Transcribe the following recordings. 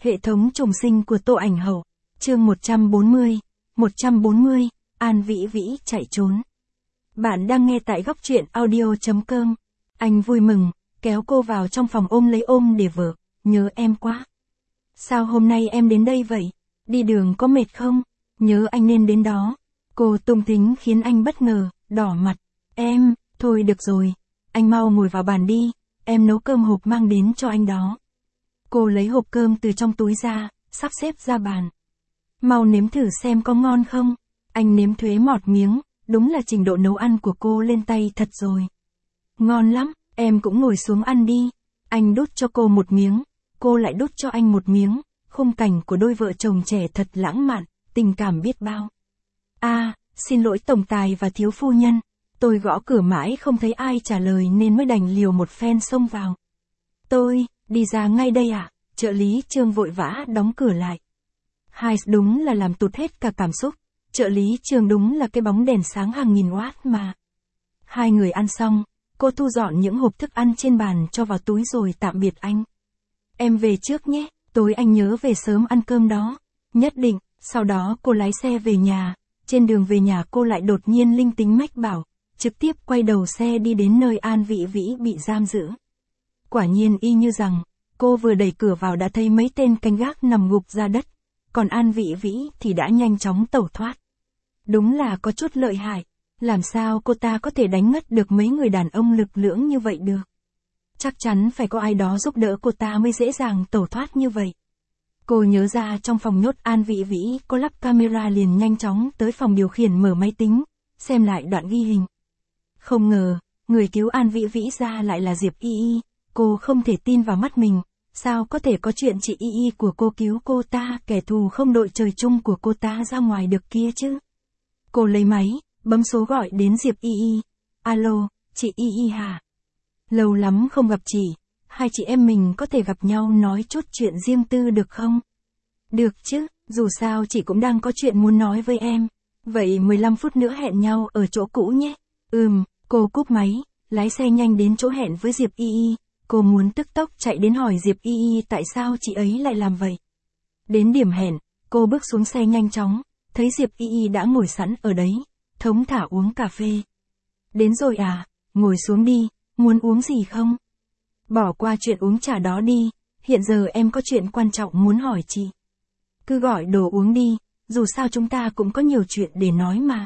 Hệ thống trùng sinh của Tô Ảnh Hậu. Chương 140. 140, An Vĩ Vĩ chạy trốn. Bạn đang nghe tại góc truyện audio.com. Anh vui mừng, kéo cô vào trong phòng ôm lấy ôm để vợ, nhớ em quá. Sao hôm nay em đến đây vậy? Đi đường có mệt không? Nhớ anh nên đến đó. Cô tung tính khiến anh bất ngờ, đỏ mặt. Em, thôi được rồi. Anh mau ngồi vào bàn đi, em nấu cơm hộp mang đến cho anh đó. Cô lấy hộp cơm từ trong túi ra, sắp xếp ra bàn. Mau nếm thử xem có ngon không? Anh nếm thuế mọt miếng, đúng là trình độ nấu ăn của cô lên tay thật rồi. Ngon lắm, em cũng ngồi xuống ăn đi. Anh đút cho cô một miếng, cô lại đút cho anh một miếng. Khung cảnh của đôi vợ chồng trẻ thật lãng mạn, tình cảm biết bao. Xin lỗi tổng tài và thiếu phu nhân. Tôi gõ cửa mãi không thấy ai trả lời nên mới đành liều một phen xông vào. Tôi, đi ra ngay đây ạ. Trợ lý Trương vội vã đóng cửa lại. Hai đúng là làm tụt hết cả cảm xúc. Trợ lý Trương đúng là cái bóng đèn sáng hàng nghìn watt mà. Hai người ăn xong, cô thu dọn những hộp thức ăn trên bàn cho vào túi rồi tạm biệt anh. Em về trước nhé, tối anh nhớ về sớm ăn cơm đó. Nhất định. Sau đó cô lái xe về nhà. Trên đường về nhà cô lại đột nhiên linh tính mách bảo, trực tiếp quay đầu xe đi đến nơi An Vĩ Vĩ bị giam giữ. Quả nhiên y như rằng, cô vừa đẩy cửa vào đã thấy mấy tên canh gác nằm gục ra đất, còn An Vĩ Vĩ thì đã nhanh chóng tẩu thoát. Đúng là có chút lợi hại, làm sao cô ta có thể đánh ngất được mấy người đàn ông lực lưỡng như vậy được. Chắc chắn phải có ai đó giúp đỡ cô ta mới dễ dàng tẩu thoát như vậy. Cô nhớ ra trong phòng nhốt An Vĩ Vĩ có lắp camera liền nhanh chóng tới phòng điều khiển mở máy tính, xem lại đoạn ghi hình. Không ngờ, người cứu An Vĩ Vĩ ra lại là Diệp Y Y, cô không thể tin vào mắt mình, sao có thể có chuyện chị Y Y của cô cứu cô ta, kẻ thù không đội trời chung của cô ta ra ngoài được kia chứ. Cô lấy máy, bấm số gọi đến Diệp Y Y. Alo, chị Y Y hả? Lâu lắm không gặp chị, hai chị em mình có thể gặp nhau nói chút chuyện riêng tư được không? Được chứ, dù sao chị cũng đang có chuyện muốn nói với em. Vậy 15 phút nữa hẹn nhau ở chỗ cũ nhé. Cô cúp máy, lái xe nhanh đến chỗ hẹn với Diệp Y Y. Cô muốn tức tốc chạy đến hỏi Diệp Y Y tại sao chị ấy lại làm vậy. Đến điểm hẹn, cô bước xuống xe nhanh chóng, thấy Diệp Y Y đã ngồi sẵn ở đấy, thong thả uống cà phê. Đến rồi à, ngồi xuống đi, muốn uống gì không? Bỏ qua chuyện uống trà đó đi, hiện giờ em có chuyện quan trọng muốn hỏi chị. Cứ gọi đồ uống đi, dù sao chúng ta cũng có nhiều chuyện để nói mà.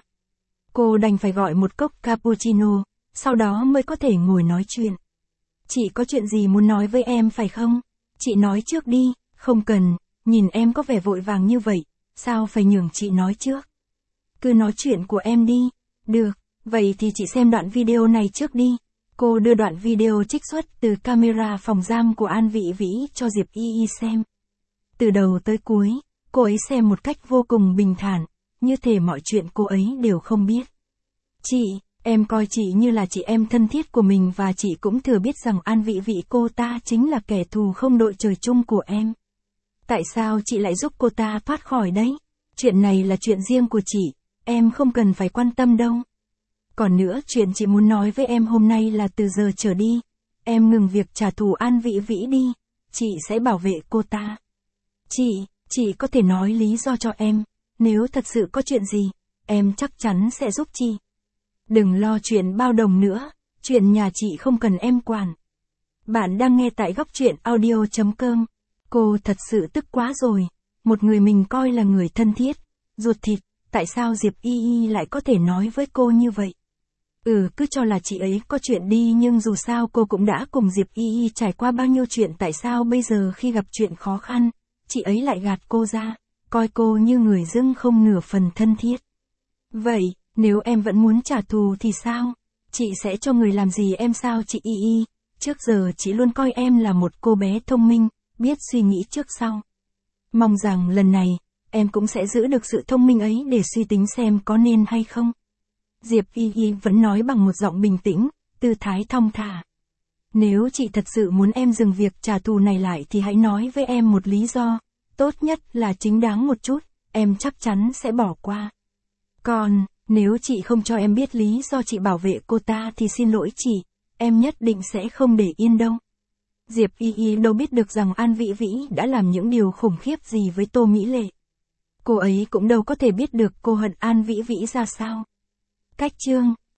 Cô đành phải gọi một cốc cappuccino, sau đó mới có thể ngồi nói chuyện. Chị có chuyện gì muốn nói với em phải không? Chị nói trước đi, không cần, nhìn em có vẻ vội vàng như vậy, sao phải nhường chị nói trước. Cứ nói chuyện của em đi. Được, vậy thì chị xem đoạn video này trước đi. Cô đưa đoạn video trích xuất từ camera phòng giam của An Vĩ Vĩ cho Diệp Y Y xem. Từ đầu tới cuối, cô ấy xem một cách vô cùng bình thản, như thể mọi chuyện cô ấy đều không biết. Chị, em coi chị như là chị em thân thiết của mình và chị cũng thừa biết rằng An Vĩ Vĩ cô ta chính là kẻ thù không đội trời chung của em. Tại sao chị lại giúp cô ta thoát khỏi đấy? Chuyện này là chuyện riêng của chị, em không cần phải quan tâm đâu. Còn nữa, chuyện chị muốn nói với em hôm nay là từ giờ trở đi, em ngừng việc trả thù An Vĩ Vĩ đi, chị sẽ bảo vệ cô ta. Chị có thể nói lý do cho em, nếu thật sự có chuyện gì, em chắc chắn sẽ giúp chị. Đừng lo chuyện bao đồng nữa, chuyện nhà chị không cần em quản. Bạn đang nghe tại góc truyện audio.com. Cô thật sự tức quá rồi, một người mình coi là người thân thiết, ruột thịt, tại sao Diệp Y Y lại có thể nói với cô như vậy? Cứ cho là chị ấy có chuyện đi nhưng dù sao cô cũng đã cùng Diệp Y Y trải qua bao nhiêu chuyện, tại sao bây giờ khi gặp chuyện khó khăn, chị ấy lại gạt cô ra, coi cô như người dưng không nửa phần thân thiết. Vậy, nếu em vẫn muốn trả thù thì sao? Chị sẽ cho người làm gì em sao chị Y Y? Trước giờ chị luôn coi em là một cô bé thông minh, biết suy nghĩ trước sau. Mong rằng lần này, em cũng sẽ giữ được sự thông minh ấy để suy tính xem có nên hay không. Diệp Y Y vẫn nói bằng một giọng bình tĩnh, tư thái thong thả. Nếu chị thật sự muốn em dừng việc trả thù này lại thì hãy nói với em một lý do, tốt nhất là chính đáng một chút, em chắc chắn sẽ bỏ qua. Còn, nếu chị không cho em biết lý do chị bảo vệ cô ta thì xin lỗi chị, em nhất định sẽ không để yên đâu. Diệp Y Y đâu biết được rằng An Vĩ Vĩ đã làm những điều khủng khiếp gì với Tô Mỹ Lệ. Cô ấy cũng đâu có thể biết được cô hận An Vĩ Vĩ ra sao. Cách chương